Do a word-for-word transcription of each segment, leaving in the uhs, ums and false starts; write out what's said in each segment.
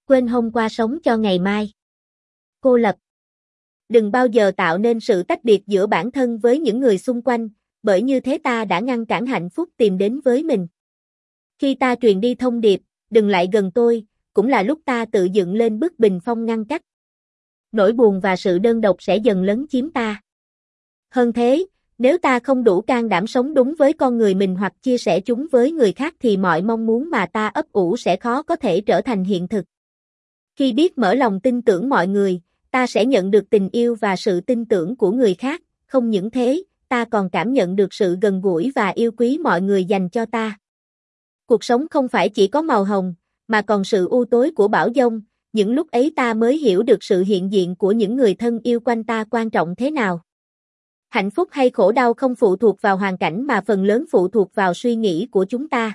Quên hôm qua sống cho ngày mai. Cô lập. Đừng bao giờ tạo nên sự tách biệt giữa bản thân với những người xung quanh, bởi như thế ta đã ngăn cản hạnh phúc tìm đến với mình. Khi ta truyền đi thông điệp, đừng lại gần tôi, cũng là lúc ta tự dựng lên bức bình phong ngăn cách. Nỗi buồn và sự đơn độc sẽ dần lấn chiếm ta. Hơn thế, nếu ta không đủ can đảm sống đúng với con người mình hoặc chia sẻ chúng với người khác thì mọi mong muốn mà ta ấp ủ sẽ khó có thể trở thành hiện thực. Khi biết mở lòng tin tưởng mọi người, ta sẽ nhận được tình yêu và sự tin tưởng của người khác, không những thế, ta còn cảm nhận được sự gần gũi và yêu quý mọi người dành cho ta. Cuộc sống không phải chỉ có màu hồng, mà còn sự u tối của bão giông, những lúc ấy ta mới hiểu được sự hiện diện của những người thân yêu quanh ta quan trọng thế nào. Hạnh phúc hay khổ đau không phụ thuộc vào hoàn cảnh mà phần lớn phụ thuộc vào suy nghĩ của chúng ta.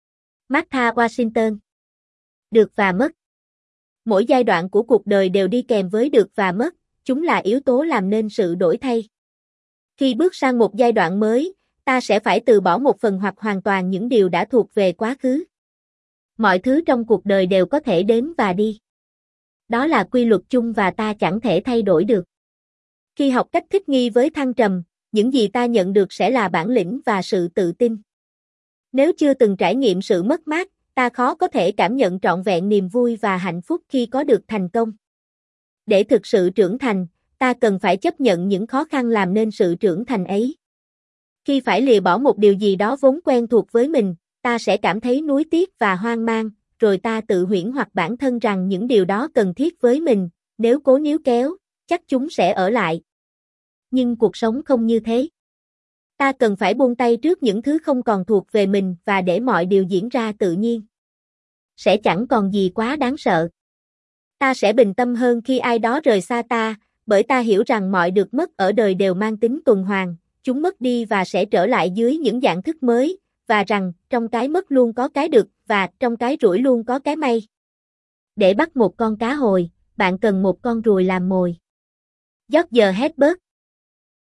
Martha Washington. Được và mất. Mỗi giai đoạn của cuộc đời đều đi kèm với được và mất, chúng là yếu tố làm nên sự đổi thay. Khi bước sang một giai đoạn mới, ta sẽ phải từ bỏ một phần hoặc hoàn toàn những điều đã thuộc về quá khứ. Mọi thứ trong cuộc đời đều có thể đến và đi. Đó là quy luật chung và ta chẳng thể thay đổi được. Khi học cách thích nghi với thăng trầm, những gì ta nhận được sẽ là bản lĩnh và sự tự tin. Nếu chưa từng trải nghiệm sự mất mát, ta khó có thể cảm nhận trọn vẹn niềm vui và hạnh phúc khi có được thành công. Để thực sự trưởng thành, ta cần phải chấp nhận những khó khăn làm nên sự trưởng thành ấy. Khi phải lìa bỏ một điều gì đó vốn quen thuộc với mình, ta sẽ cảm thấy nuối tiếc và hoang mang, rồi ta tự huyễn hoặc bản thân rằng những điều đó cần thiết với mình, nếu cố níu kéo, chắc chúng sẽ ở lại. Nhưng cuộc sống không như thế. Ta cần phải buông tay trước những thứ không còn thuộc về mình và để mọi điều diễn ra tự nhiên. Sẽ chẳng còn gì quá đáng sợ. Ta sẽ bình tâm hơn khi ai đó rời xa ta, bởi ta hiểu rằng mọi được mất ở đời đều mang tính tuần hoàn, chúng mất đi và sẽ trở lại dưới những dạng thức mới, và rằng trong cái mất luôn có cái được và trong cái rủi luôn có cái may. Để bắt một con cá hồi, bạn cần một con ruồi làm mồi. George Hertzberg.